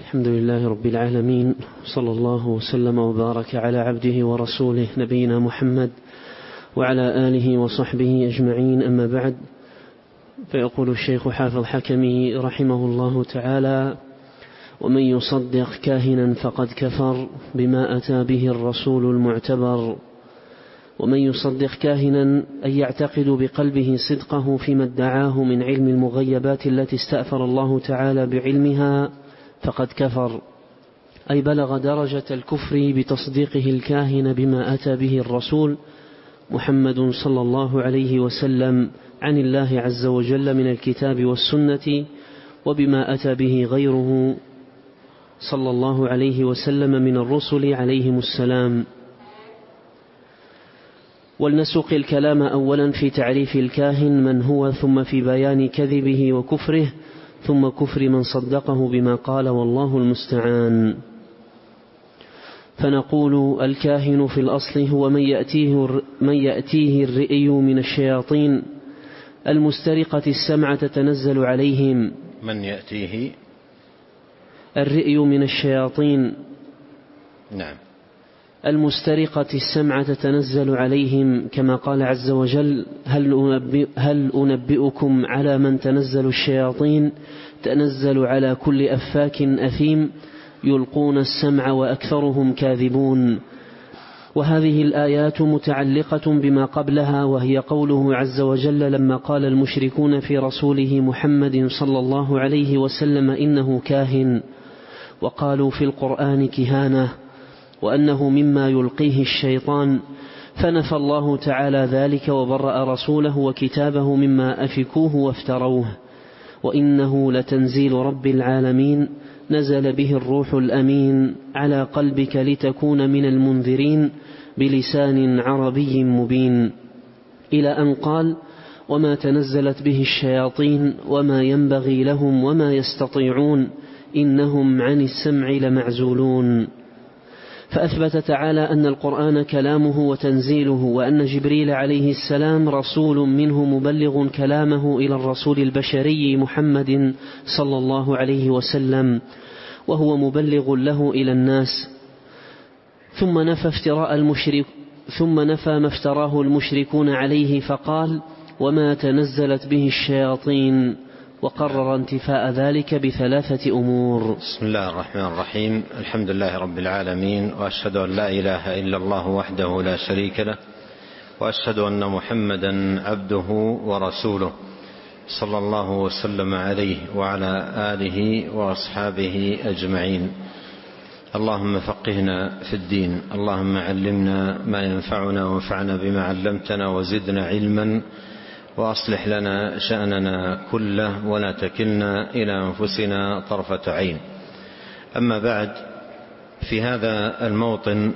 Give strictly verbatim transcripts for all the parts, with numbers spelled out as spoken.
الحمد لله رب العالمين، صلى الله وسلم وبارك على عبده ورسوله نبينا محمد وعلى آله وصحبه أجمعين، أما بعد. فيقول الشيخ حافظ حكمي رحمه الله تعالى: ومن يصدق كاهنا فقد كفر بما أتى به الرسول المعتبر. ومن يصدق كاهنا أي يعتقد بقلبه صدقه فيما ادعاه من علم المغيبات التي استأثر الله تعالى بعلمها فقد كفر، أي بلغ درجة الكفر بتصديقه الكاهن بما أتى به الرسول محمد صلى الله عليه وسلم عن الله عز وجل من الكتاب والسنة، وبما أتى به غيره صلى الله عليه وسلم من الرسل عليهم السلام. ولنسوق الكلام أولا في تعريف الكاهن من هو، ثم في بيان كذبه وكفره، ثم كفر من صدقه بما قال، والله المستعان. فنقول: الكاهن في الأصل هو من يأتيه, من يأتيه الرئي من الشياطين المسترقة السمع تتنزل عليهم. من يأتيه الرئي من الشياطين نعم المسترقة السمع تتنزل عليهم، كما قال عز وجل: هل, أنبئ هل أنبئكم على من تنزل الشياطين تنزل على كل أفاك أثيم يلقون السمع وأكثرهم كاذبون. وهذه الآيات متعلقة بما قبلها، وهي قوله عز وجل لما قال المشركون في رسوله محمد صلى الله عليه وسلم إنه كاهن، وقالوا في القرآن كهانة، وأنه مما يلقيه الشيطان، فنفى الله تعالى ذلك وبرأ رسوله وكتابه مما أفكوه وافتروه. وإنه لتنزيل رب العالمين نزل به الروح الأمين على قلبك لتكون من المنذرين بلسان عربي مبين، إلى أن قال: وما تنزلت به الشياطين وما ينبغي لهم وما يستطيعون إنهم عن السمع لمعزولون. فأثبت تعالى أن القرآن كلامه وتنزيله، وأن جبريل عليه السلام رسول منه مبلغ كلامه إلى الرسول البشري محمد صلى الله عليه وسلم، وهو مبلغ له إلى الناس. ثم نفى افتراء المشرك ثم نفى ما افتراه المشركون عليه فقال: وما تنزلت به الشياطين، وقرر انتفاء ذلك بثلاثة أمور. بسم الله الرحمن الرحيم. الحمد لله رب العالمين، وأشهد أن لا إله إلا الله وحده لا شريك له، وأشهد أن محمدا عبده ورسوله صلى الله وسلم عليه وعلى آله وأصحابه أجمعين. اللهم فقهنا في الدين، اللهم علمنا ما ينفعنا وانفعنا بما علمتنا وزدنا علما، وأصلح لنا شأننا كله ولا تكلنا إلى أنفسنا طرفة عين. أما بعد، في هذا الموطن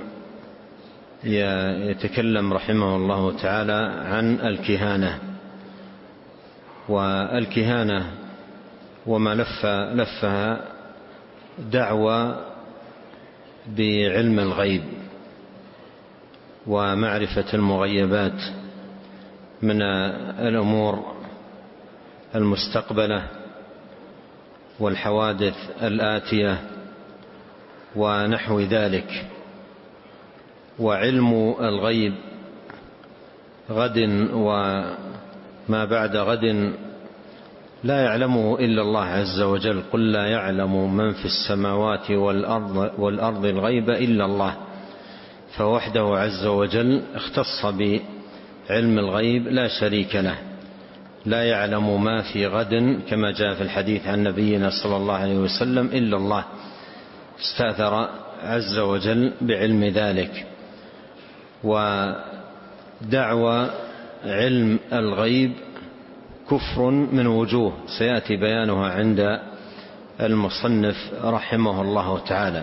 يتكلم رحمه الله تعالى عن الكهانة، والكهانة وما لف لفها دعوة بعلم الغيب ومعرفة المغيبات من الأمور المستقبلة والحوادث الآتية ونحو ذلك. وعلم الغيب غد وما بعد غد لا يعلمه إلا الله عز وجل. قل لا يعلم من في السماوات والأرض, والأرض الغيب إلا الله، فوحده عز وجل اختص بعلم الغيب لا شريك له. لا يعلم ما في غد كما جاء في الحديث عن نبينا صلى الله عليه وسلم إلا الله، استأثر عز وجل بعلم ذلك. ودعوى علم الغيب كفر من وجوه سيأتي بيانها عند المصنف رحمه الله تعالى.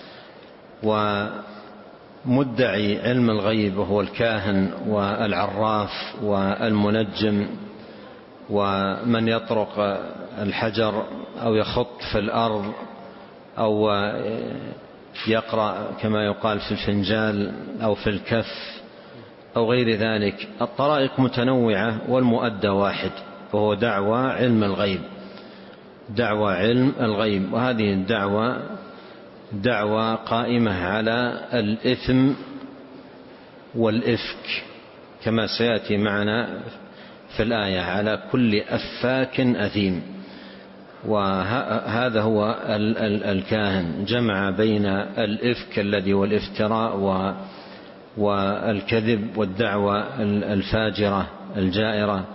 ومدعي علم الغيب وهو الكاهن والعراف والمنجم ومن يطرق الحجر أو يخط في الأرض أو يقرأ كما يقال في الفنجال أو في الكف أو غير ذلك. الطرائق متنوعة والمؤدى واحد، وهو دعوى علم الغيب. دعوى علم الغيب، وهذه الدعوة دعوة قائمة على الإثم والإفك كما سيأتي معنا في الآية، على كل أفاك أثيم. وهذا هو الكاهن، جمع بين الإفك الذي والإفتراء والكذب والدعوة الفاجرة الجائرة،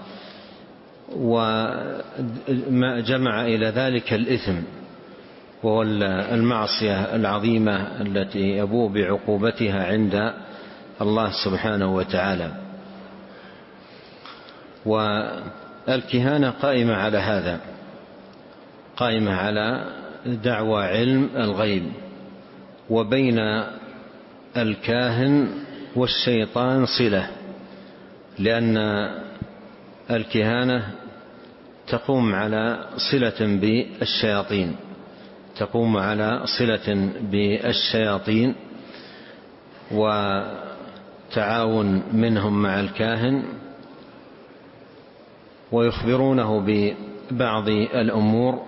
وجمع إلى ذلك الإثم وهو المعصية العظيمة التي يبوء بعقوبتها عند الله سبحانه وتعالى. والكهانة قائمة على هذا، قائمة على دعوى علم الغيب، وبين الكاهن والشيطان صلة، لأن الكهانة تقوم على صلة بالشياطين، تقوم على صلة بالشياطين وتعاون منهم مع الكاهن، ويخبرونه ببعض الأمور،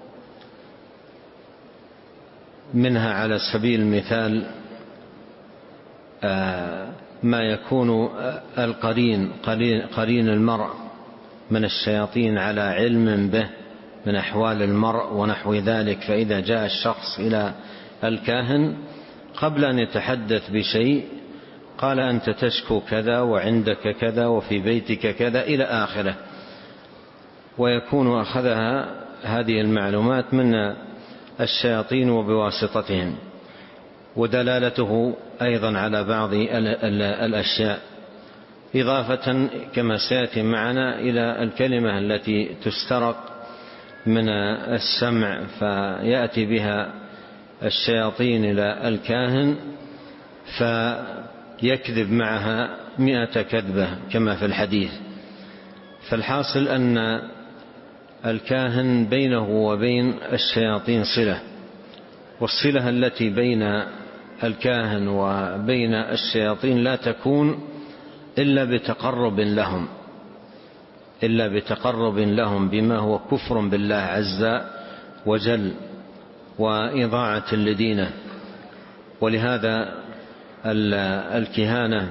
منها على سبيل المثال ما يكون القرين قرين المرء من الشياطين على علم به من أحوال المرء ونحو ذلك، فإذا جاء الشخص إلى الكاهن قبل أن يتحدث بشيء قال أنت تشكو كذا وعندك كذا وفي بيتك كذا إلى آخره، ويكون أخذها هذه المعلومات من الشياطين وبواسطتهم، ودلالته أيضا على بعض الأشياء، إضافة كما سيأتي معنا إلى الكلمة التي تسترق من السمع، فيأتي بها الشياطين إلى الكاهن فيكذب معها مئة كذبة كما في الحديث. فالحاصل أن الكاهن بينه وبين الشياطين صلة، والصلة التي بين الكاهن وبين الشياطين لا تكون إلا بتقرب لهم إلا بتقرب لهم بما هو كفر بالله عز وجل وإضاعة لدينه. ولهذا الكهانة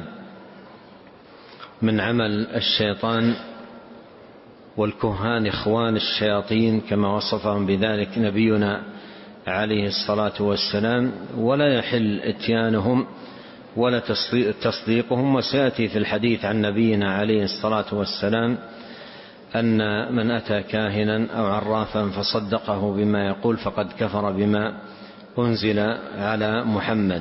من عمل الشيطان، والكهان إخوان الشياطين كما وصفهم بذلك نبينا عليه الصلاة والسلام، ولا يحل اتيانهم ولا تصديقهم. وسيأتي في الحديث عن نبينا عليه الصلاة والسلام أن من أتى كاهنا أو عرافا فصدقه بما يقول فقد كفر بما أنزل على محمد.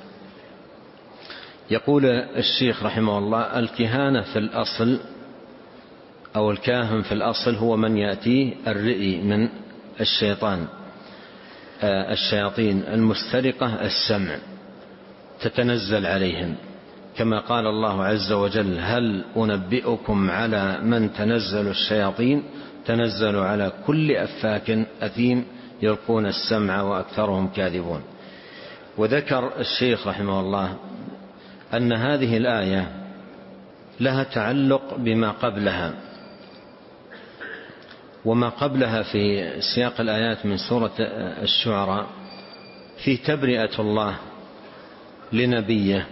يقول الشيخ رحمه الله: الكهانة في الأصل أو الكاهن في الأصل هو من يأتيه الرئي من الشيطان الشياطين المسترقة السمع تتنزل عليهم، كما قال الله عز وجل: هل أنبئكم على من تنزل الشياطين تنزل على كل أفاك أثيم يلقون السمع وأكثرهم كاذبون. وذكر الشيخ رحمه الله أن هذه الآية لها تعلق بما قبلها، وما قبلها في سياق الآيات من سورة الشعراء في تبرئة الله لنبيه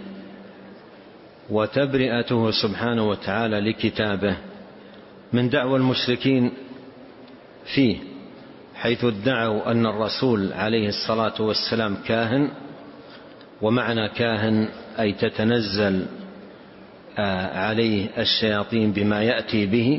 وتبرئته سبحانه وتعالى لكتابه من دعوى المشركين فيه، حيث ادعوا أن الرسول عليه الصلاة والسلام كاهن، ومعنى كاهن أي تتنزل عليه الشياطين بما يأتي به،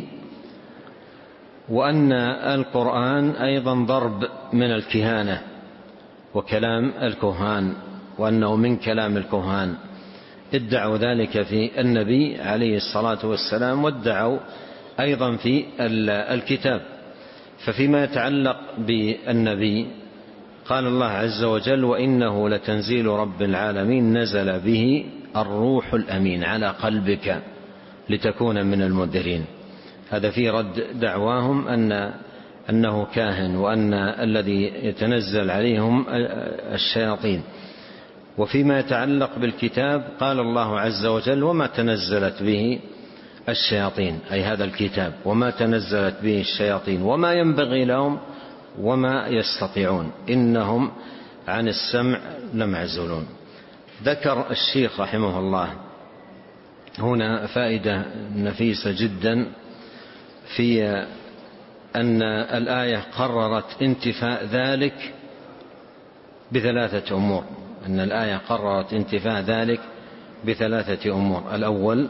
وأن القرآن أيضا ضرب من الكهانة وكلام الكهان، وأنه من كلام الكهان. ادعوا ذلك في النبي عليه الصلاة والسلام، وادعوا أيضا في الكتاب. ففيما يتعلق بالنبي قال الله عز وجل: وإنه لتنزيل رب العالمين نزل به الروح الأمين على قلبك لتكون من المنذرين. هذا في رد دعواهم أن أنه كاهن وأن الذي يتنزل عليهم الشياطين. وفيما يتعلق بالكتاب قال الله عز وجل: وما تنزلت به الشياطين، أي هذا الكتاب وما تنزلت به الشياطين وما ينبغي لهم وما يستطيعون إنهم عن السمع لمعزولون. ذكر الشيخ رحمه الله هنا فائدة نفيسة جدا في أن الآية قررت انتفاء ذلك بثلاثة أمور. أن الآية قررت انتفاء ذلك بثلاثة أمور. الأول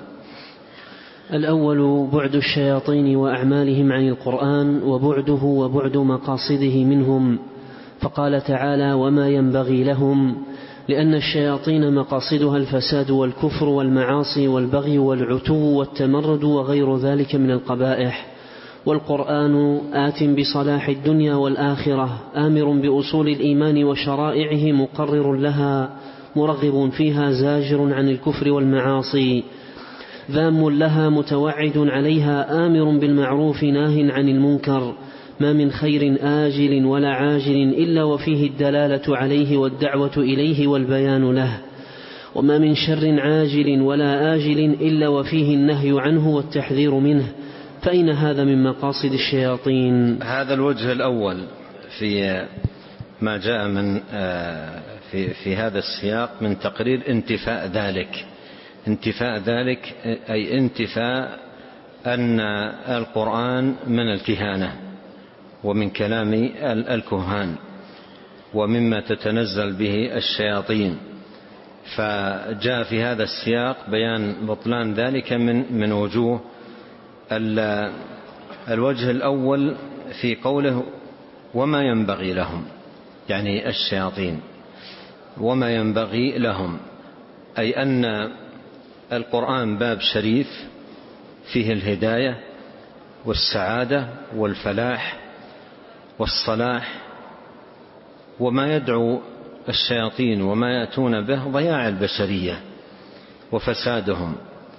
الأول بعد الشياطين وأعمالهم عن القرآن وبعده وبعد مقاصده منهم، فقال تعالى: وما ينبغي لهم، لأن الشياطين مقاصدها الفساد والكفر والمعاصي والبغي والعتو والتمرد وغير ذلك من القبائح، والقرآن آت بصلاح الدنيا والآخرة، آمر بأصول الإيمان وشرائعه، مقرر لها، مرغب فيها، زاجر عن الكفر والمعاصي، ذام لها، متوعد عليها، آمر بالمعروف، ناه عن المنكر، ما من خير آجل ولا عاجل إلا وفيه الدلالة عليه والدعوة إليه والبيان له، وما من شر عاجل ولا آجل إلا وفيه النهي عنه والتحذير منه، فأين هذا من مقاصد الشياطين؟ هذا الوجه الأول في ما جاء من في, في هذا السياق من تقرير انتفاء ذلك. انتفاء ذلك أي انتفاء أن القرآن من الكهانة ومن كلام الكهان ومما تتنزل به الشياطين، فجاء في هذا السياق بيان بطلان ذلك من من وجوه. الوجه الأول في قوله وما ينبغي لهم، يعني الشياطين، وما ينبغي لهم أي أن القرآن باب شريف فيه الهداية والسعادة والفلاح والصلاح، وما يدعو الشياطين وما يأتون به ضياع البشرية وفسادهم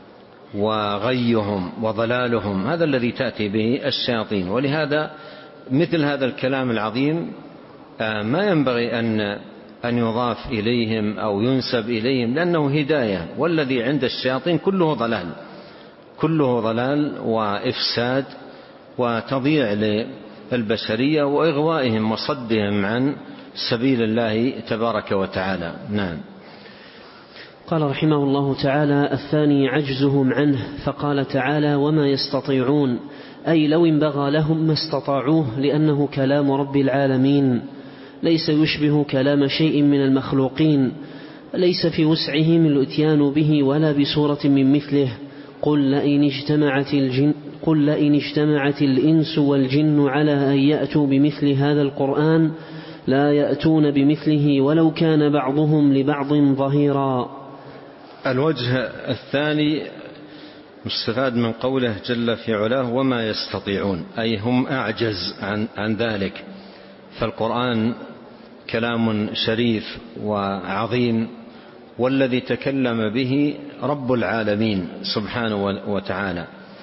وغيهم وضلالهم، هذا الذي تأتي به الشياطين. ولهذا مثل هذا الكلام العظيم ما ينبغي أن أن يضاف إليهم أو ينسب إليهم، لأنه هداية، والذي عند الشياطين كله ضلال، كله ضلال وإفساد وتضييع للبشرية وإغوائهم وصدهم عن سبيل الله تبارك وتعالى. نعم. قال رحمه الله تعالى: الثاني عجزهم عنه، فقال تعالى: وما يستطيعون، أي لو انبغى لهم ما استطاعوه، لأنه كلام رب العالمين ليس يشبه كلام شيء من المخلوقين، ليس في وسعهم الاتيان به ولا بصورة من مثله. قل لئن اجتمعت الجن قل لئن اجتمعت الإنس والجن على أن يأتوا بمثل هذا القرآن لا يأتون بمثله ولو كان بعضهم لبعض ظهيرا. الوجه الثاني مستفاد من قوله جل في علاه وما يستطيعون، أي هم أعجز عن, عن ذلك. فالقرآن كلام شريف وعظيم، والذي تكلم به رب العالمين سبحانه وتعالى،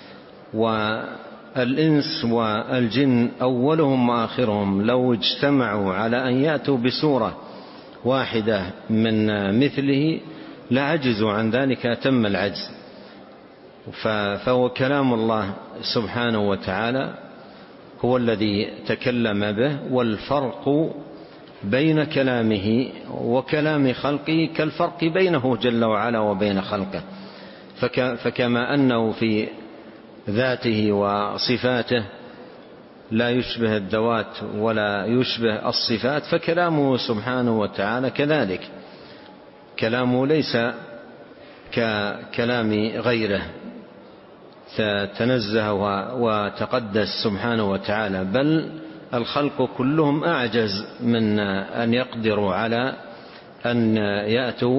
والإنس والجن أولهم وآخرهم لو اجتمعوا على أن يأتوا بسورة واحدة من مثله لعجزوا عن ذلك أتم العجز. فهو كلام الله سبحانه وتعالى هو الذي تكلم به، والفرق بين كلامه وكلام خلقه كالفرق بينه جل وعلا وبين خلقه. فكما أنه في ذاته وصفاته لا يشبه الذوات ولا يشبه الصفات، فكلامه سبحانه وتعالى كذلك، كلامه ليس ككلام غيره تنزه وتقدس سبحانه وتعالى، بل الخلق كلهم أعجز من أن يقدروا على أن يأتوا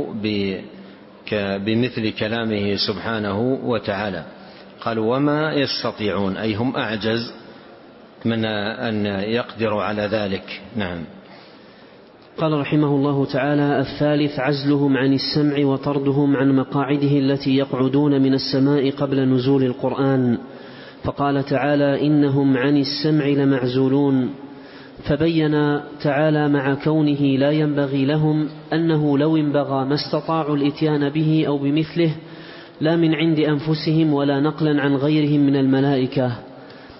بمثل كلامه سبحانه وتعالى. قال وما يستطيعون، أي هم أعجز من أن يقدروا على ذلك. نعم. قال رحمه الله تعالى: الثالث عزلهم عن السمع وطردهم عن مقاعده التي يقعدون من السماء قبل نزول القرآن، فقال تعالى: إنهم عن السمع لمعزولون. فبين تعالى مع كونه لا ينبغي لهم أنه لو انبغى ما استطاعوا الاتيان به أو بمثله، لا من عند أنفسهم ولا نقلا عن غيرهم من الملائكة،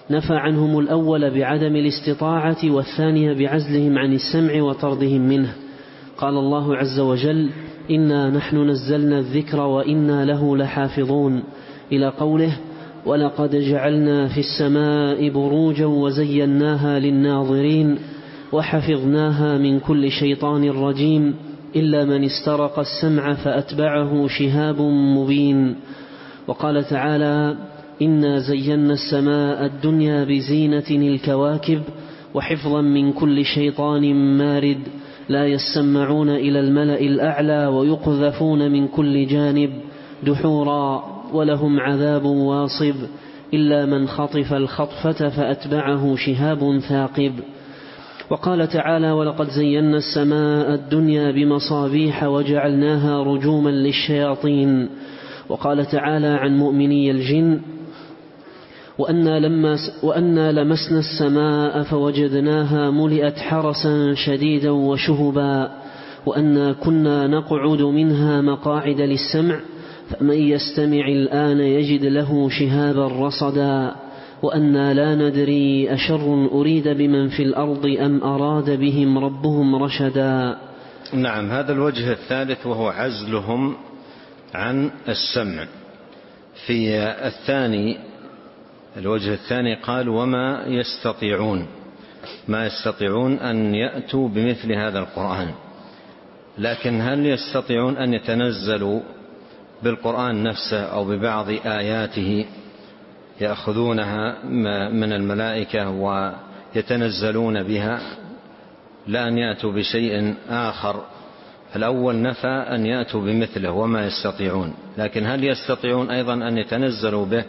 نفى عنهم الأول بعدم الاستطاعة والثاني بعزلهم عن السمع وطردهم منه. قال الله عز وجل: إنا نحن نزلنا الذكر وإنا له لحافظون، إلى قوله: ولقد جعلنا في السماء بروجا وزيناها للناظرين وحفظناها من كل شيطان رجيم إلا من استرق السمع فأتبعه شهاب مبين. وقال تعالى: إنا زينا السماء الدنيا بزينة الكواكب وحفظا من كل شيطان مارد لا يسمعون إلى الملأ الأعلى ويقذفون من كل جانب دحورا ولهم عذاب واصب إلا من خطف الخطفة فأتبعه شهاب ثاقب. وقال تعالى: ولقد زينا السماء الدنيا بمصابيح وجعلناها رجوما للشياطين. وقال تعالى عن مؤمني الجن: وأنا, لما وأنا لمسنا السماء فوجدناها ملئت حرسا شديدا وشهبا وأنا كنا نقعد منها مقاعد للسمع فمن يستمع الآن يجد له شهابا رصدا وأنا لا ندري أشر أريد بمن في الأرض أم أراد بهم ربهم رشدا. نعم، هذا الوجه الثالث وهو عزلهم عن السمع. في الثاني الوجه الثاني قال: وما يستطيعون ما يستطيعون أن يأتوا بمثل هذا القرآن، لكن هل يستطيعون أن يتنزلوا بالقرآن نفسه أو ببعض آياته يأخذونها من الملائكة ويتنزلون بها، لا أن يأتوا بشيء آخر؟ الأول نفى أن يأتوا بمثله وما يستطيعون، لكن هل يستطيعون أيضا أن يتنزلوا به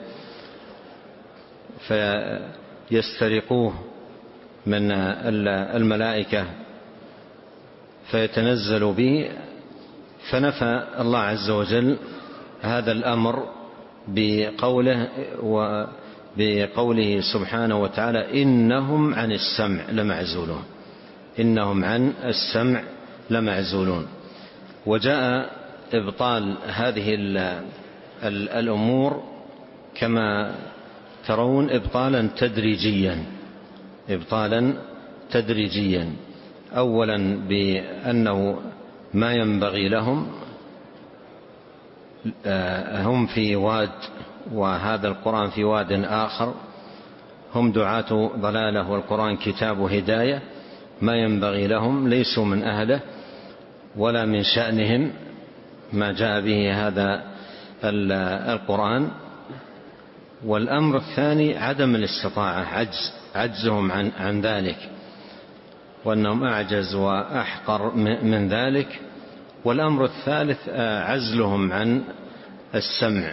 فيسترقوه من الملائكة فيتنزلوا به؟ فنفى الله عز وجل هذا الأمر بقوله وبقوله سبحانه وتعالى: إنهم عن السمع لمعزولون إنهم عن السمع لمعزولون. وجاء إبطال هذه الأمور كما ترون إبطالا تدريجيا إبطالا تدريجيا أولا بأنه ما ينبغي لهم، هم في واد وهذا القرآن في واد آخر، هم دعاة ضلالة والقرآن كتاب هداية، ما ينبغي لهم، ليسوا من أهله ولا من شأنهم ما جاء به هذا القرآن. والأمر الثاني عدم الاستطاعة، عجز عجزهم عن, عن ذلك، وأنهم أعجز وأحقر من ذلك. والأمر الثالث عزلهم عن السمع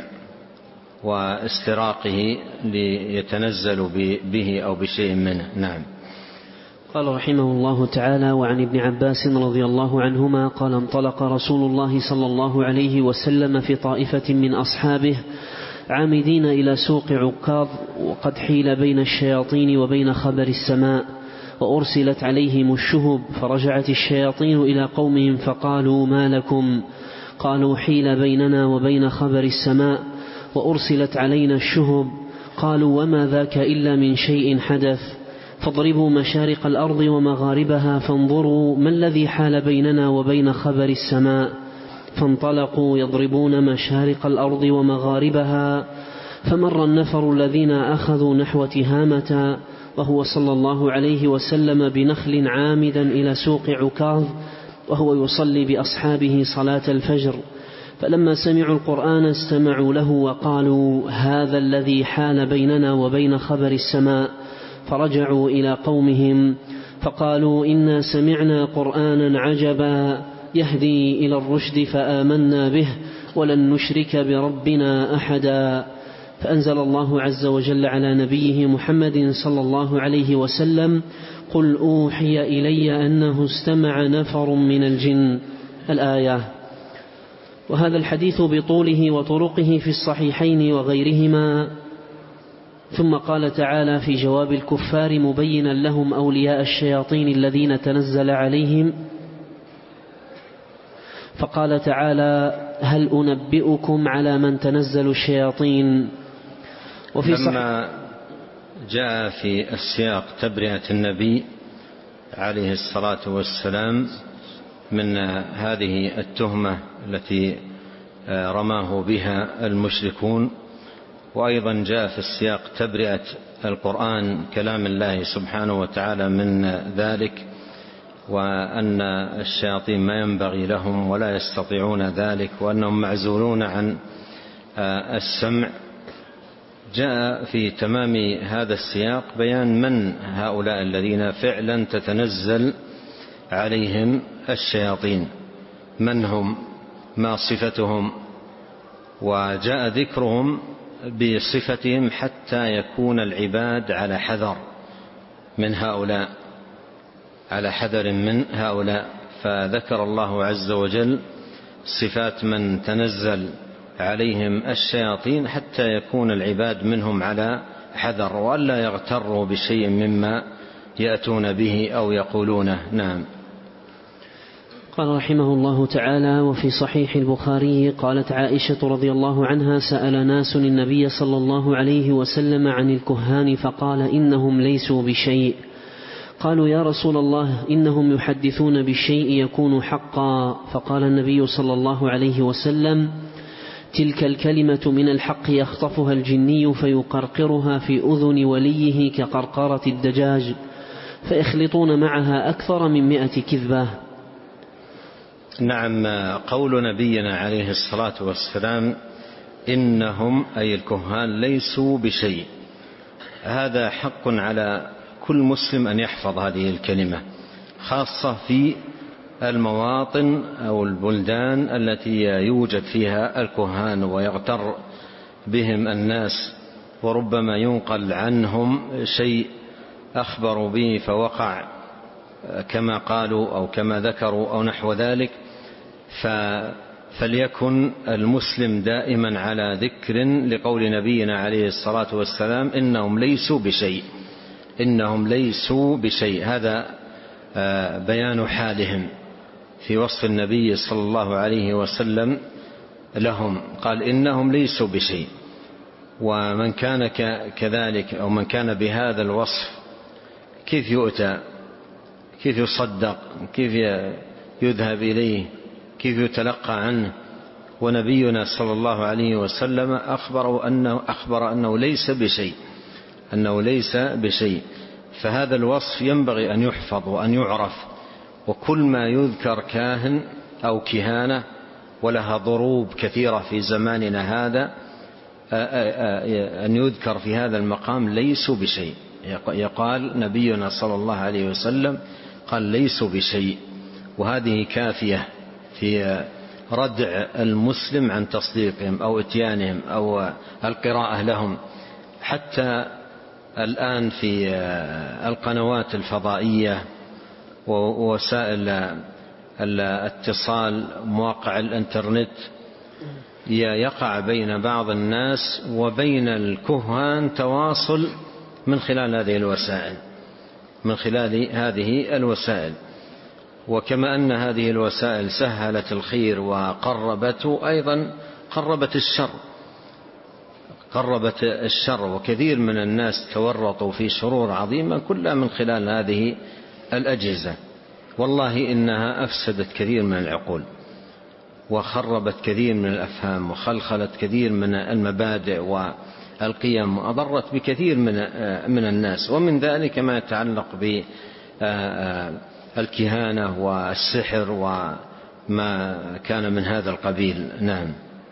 واستراقه ليتنزلوا به أو بشيء منه. نعم. قال رحمه الله تعالى: وعن ابن عباس رضي الله عنهما قال: انطلق رسول الله صلى الله عليه وسلم في طائفة من أصحابه عامدين إلى سوق عكاظ، وقد حيل بين الشياطين وبين خبر السماء، وأرسلت عليهم الشهب، فرجعت الشياطين إلى قومهم فقالوا: ما لكم؟ قالوا: حيل بيننا وبين خبر السماء وأرسلت علينا الشهب. قالوا: وما ذاك إلا من شيء حدث، فاضربوا مشارق الأرض ومغاربها فانظروا ما الذي حال بيننا وبين خبر السماء. فانطلقوا يضربون مشارق الأرض ومغاربها، فمر النفر الذين أخذوا نحو تهامة وهو صلى الله عليه وسلم بنخل عامدا إلى سوق عكاظ وهو يصلي بأصحابه صلاة الفجر، فلما سمعوا القرآن استمعوا له وقالوا: هذا الذي حال بيننا وبين خبر السماء. فرجعوا إلى قومهم فقالوا: إنا سمعنا قرآنا عجبا يهدي إلى الرشد فآمنا به ولن نشرك بربنا أحدا. فأنزل الله عز وجل على نبيه محمد صلى الله عليه وسلم: قل أوحي إلي أنه استمع نفر من الجن، الآية. وهذا الحديث بطوله وطرقه في الصحيحين وغيرهما. ثم قال تعالى في جواب الكفار مبينا لهم أولياء الشياطين الذين تنزل عليهم، فقال تعالى: هل أنبئكم على من تنزل الشياطين؟ وفي لما, جاء في السياق تبرئة النبي عليه الصلاة والسلام من هذه التهمة التي رماه بها المشركون، وأيضا جاء في السياق تبرئة القرآن كلام الله سبحانه وتعالى من ذلك، وأن الشياطين ما ينبغي لهم ولا يستطيعون ذلك، وأنهم معزولون عن السمع. جاء في تمام هذا السياق بيان من هؤلاء الذين فعلا تتنزل عليهم الشياطين، من هم، ما صفتهم، وجاء ذكرهم بصفتهم حتى يكون العباد على حذر من هؤلاء على حذر من هؤلاء فذكر الله عز وجل صفات من تنزل عليهم الشياطين حتى يكون العباد منهم على حذر، وألا يغتروا بشيء مما يأتون به أو يقولونه. نعم. قال رحمه الله تعالى: وفي صحيح البخاري قالت عائشة رضي الله عنها: سأل ناس النبي صلى الله عليه وسلم عن الكهان فقال: إنهم ليسوا بشيء. قالوا: يا رسول الله، إنهم يحدثون بالشيء يكون حقا. فقال النبي صلى الله عليه وسلم: تلك الكلمة من الحق يخطفها الجني فيقرقرها في أذن وليه كقرقرة الدجاج، فيخلطون معها أكثر من مئة كذبة. نعم. قول نبينا عليه الصلاة والسلام إنهم أي الكهان ليسوا بشيء، هذا حق على كل مسلم أن يحفظ هذه الكلمة، خاصة في المواطن أو البلدان التي يوجد فيها الكهان ويغتر بهم الناس، وربما ينقل عنهم شيء أخبروا به فوقع كما قالوا أو كما ذكروا أو نحو ذلك. فليكن المسلم دائما على ذكر لقول نبينا عليه الصلاة والسلام: إنهم ليسوا بشيء، إنهم ليسوا بشيء. هذا بيان حالهم في وصف النبي صلى الله عليه وسلم لهم، قال: إنهم ليسوا بشيء. ومن كان كذلك أو من كان بهذا الوصف كيف يؤتى، كيف يصدق، كيف يذهب إليه، كيف يتلقى عنه؟ ونبينا صلى الله عليه وسلم أخبر أنه, أخبر أنه ليس بشيء، أنه ليس بشيء. فهذا الوصف ينبغي أن يحفظ وأن يعرف، وكل ما يذكر كاهن أو كهانة ولها ضروب كثيرة في زماننا هذا أن يذكر في هذا المقام ليسوا بشيء. يقال نبينا صلى الله عليه وسلم قال ليسوا بشيء، وهذه كافية في ردع المسلم عن تصديقهم أو اتيانهم أو القراءة لهم. حتى الآن في القنوات الفضائية ووسائل الاتصال، مواقع الانترنت، يقع بين بعض الناس وبين الكهان تواصل من خلال هذه الوسائل من خلال هذه الوسائل وكما أن هذه الوسائل سهلت الخير وقربته، أيضا قربت الشر قربت الشر وكثير من الناس تورطوا في شرور عظيمة كلها من خلال هذه الأجهزة. والله إنها أفسدت كثير من العقول وخربت كثير من الأفهام وخلخلت كثير من المبادئ والقيم وأضرت بكثير من من الناس، ومن ذلك ما يتعلق بالكهانة والسحر وما كان من هذا القبيل. نعم.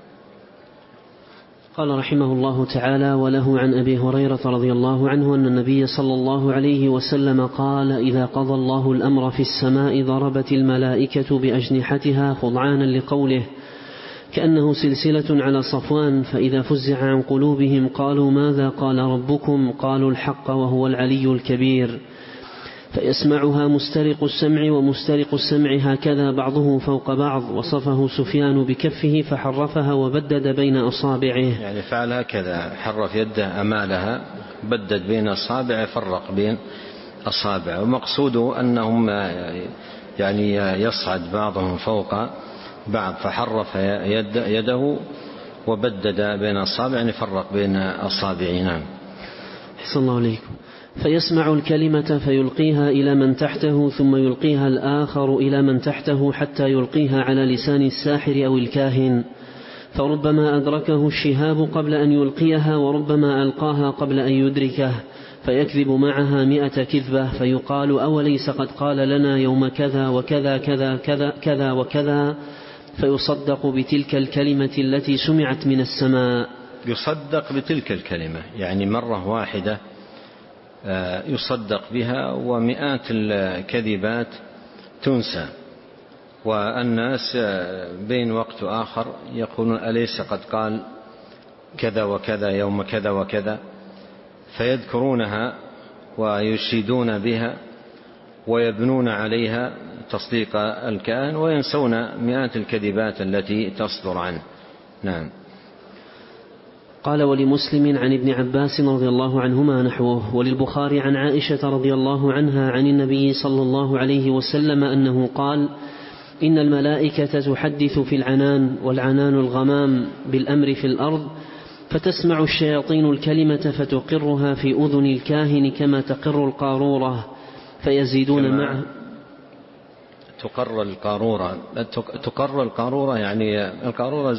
قال رحمه الله تعالى: وله عن أبي هريرة رضي الله عنه أن النبي صلى الله عليه وسلم قال: إذا قضى الله الأمر في السماء ضربت الملائكة بأجنحتها خضعانا لقوله، كأنه سلسلة على صفوان، فإذا فزع عن قلوبهم قالوا: ماذا قال ربكم؟ قالوا: الحق وهو العلي الكبير. فيسمعها مسترق السمع ومسترق السمع هكذا بعضه فوق بعض. وصفه سفيان بكفه فحرفها وبدد بين أصابعه، يعني فعل هكذا، حرف يده أمالها، بدد بين أصابعه، فرق بين أصابعه. ومقصوده أنهم يعني يصعد بعضهم فوق بعض، فحرف يد يده وبدد بين أصابعه، يعني فرق بين أصابعه. أحسن الله عليكم. فيسمع الكلمة فيلقيها إلى من تحته ثم يلقيها الآخر إلى من تحته حتى يلقيها على لسان الساحر أو الكاهن، فربما أدركه الشهاب قبل أن يلقيها وربما ألقاها قبل أن يدركه، فيكذب معها مئة كذبة، فيقال أوليس قد قال لنا يوم كذا وكذا كذا كذا كذا وكذا، فيصدق بتلك الكلمة التي سمعت من السماء. يصدق بتلك الكلمة يعني مرة واحدة يصدق بها، ومئات الكذبات تنسى، والناس بين وقت آخر يقولون أليس قد قال كذا وكذا يوم كذا وكذا، فيذكرونها ويشيدون بها ويبنون عليها تصديق الكاهن، وينسون مئات الكذبات التي تصدر عنه. نعم. قال: ولمسلم عن ابن عباس رضي الله عنهما نحوه، وللبخاري عن عائشة رضي الله عنها عن النبي صلى الله عليه وسلم أنه قال: إن الملائكة تحدث في العنان، والعنان الغمام، بالأمر في الأرض، فتسمع الشياطين الكلمة فتقرها في أذن الكاهن كما تقر القارورة، فيزيدون معه. تقر القارورة تقر القارورة يعني القارورة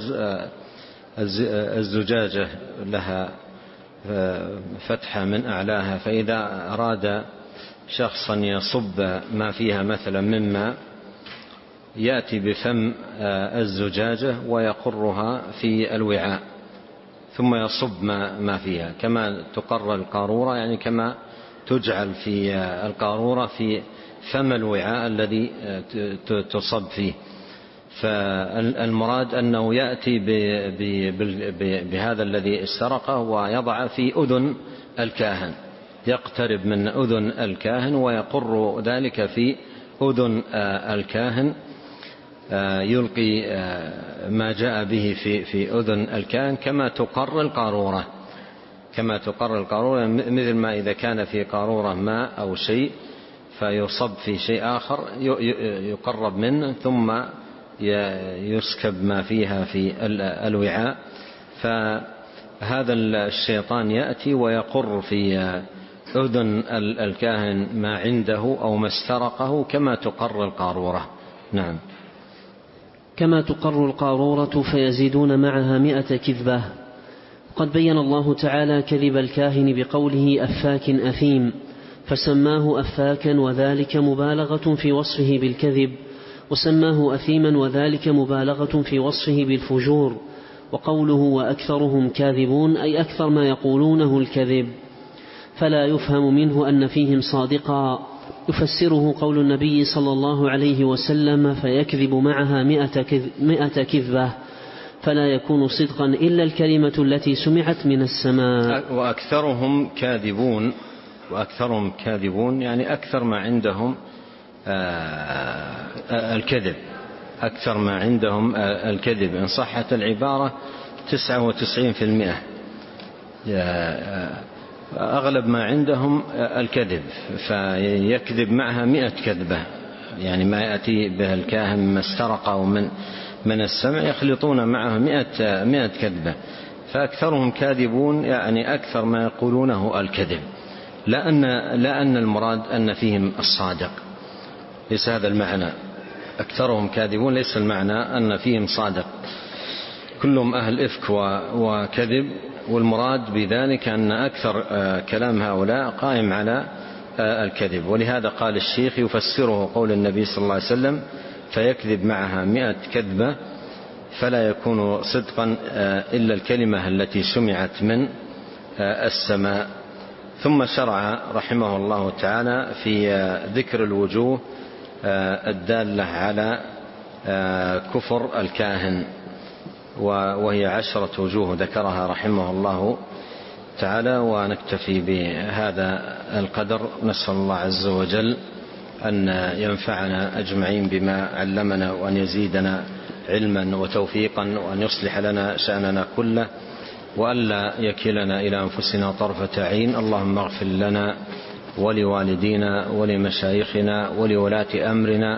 الزجاجة لها فتحة من أعلاها، فإذا أراد شخصا يصب ما فيها مثلا مما، يأتي بفم الزجاجة ويقرها في الوعاء ثم يصب ما فيها، كما تقر القارورة يعني كما تجعل في القارورة في فم الوعاء الذي تصب فيه. فالمراد أنه يأتي بهذا الذي استرقه ويضع في أذن الكاهن، يقترب من أذن الكاهن ويقر ذلك في أذن الكاهن، يلقي ما جاء به في في أذن الكاهن كما تقر القارورة كما تقر القارورة مثل ما إذا كان في قارورة ماء أو شيء فيصب في شيء آخر يقرب منه ثم يسكب ما فيها في الوعاء، فهذا الشيطان يأتي ويقر في أذن الكاهن ما عنده أو ما استرقه كما تقر القارورة. نعم. كما تقر القارورة، فيزيدون معها مئة كذبة. قد بين الله تعالى كذب الكاهن بقوله أفاك أثيم، فسماه أفاكا وذلك مبالغة في وصفه بالكذب، وسماه أثيما وذلك مبالغة في وصفه بالفجور. وقوله وأكثرهم كاذبون أي أكثر ما يقولونه الكذب، فلا يفهم منه أن فيهم صادقا. يفسره قول النبي صلى الله عليه وسلم فيكذب معها مئة كذبة، فلا يكون صدقا إلا الكلمة التي سمعت من السماء. وأكثرهم كاذبون وأكثرهم كاذبون يعني أكثر ما عندهم الكذب، أكثر ما عندهم الكذب، إن صحت العبارة تسعة وتسعين في المئة أغلب ما عندهم الكذب، فيكذب معها مئة كذبة، يعني ما يأتي به الكاهن ما استرقه من من السمع يخلطون معه مئة مئة كذبة، فأكثرهم كاذبون يعني أكثر ما يقولونه الكذب، لأن لأن المراد أن فيهم الصادق، ليس هذا المعنى. أكثرهم كاذبون ليس المعنى أن فيهم صادق، كلهم أهل إفك وكذب، والمراد بذلك أن أكثر كلام هؤلاء قائم على الكذب. ولهذا قال الشيخ يفسره قول النبي صلى الله عليه وسلم فيكذب معها مئة كذبة فلا يكون صدقا إلا الكلمة التي سمعت من السماء. ثم شرع رحمه الله تعالى في ذكر الوجوه الدالة على كفر الكاهن، وهي عشرة وجوه ذكرها رحمه الله تعالى، ونكتفي بهذا القدر. نسأل الله عز وجل أن ينفعنا أجمعين بما علمنا، وأن يزيدنا علما وتوفيقا، وأن يصلح لنا شأننا كله، وألا يكلنا إلى أنفسنا طرفة عين. اللهم اغفر لنا ولوالدينا ولمشايخنا ولولاة أمرنا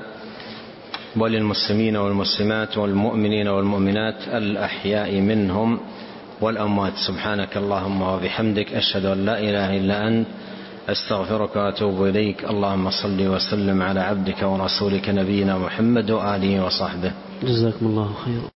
وللمسلمين والمسلمات والمؤمنين والمؤمنات الأحياء منهم والأموات. سبحانك اللهم وبحمدك، أشهد أن لا إله إلا أنت، أستغفرك وأتوب إليك. اللهم صل وسلم على عبدك ورسولك نبينا محمد وآله وصحبه. جزاكم الله خيرا.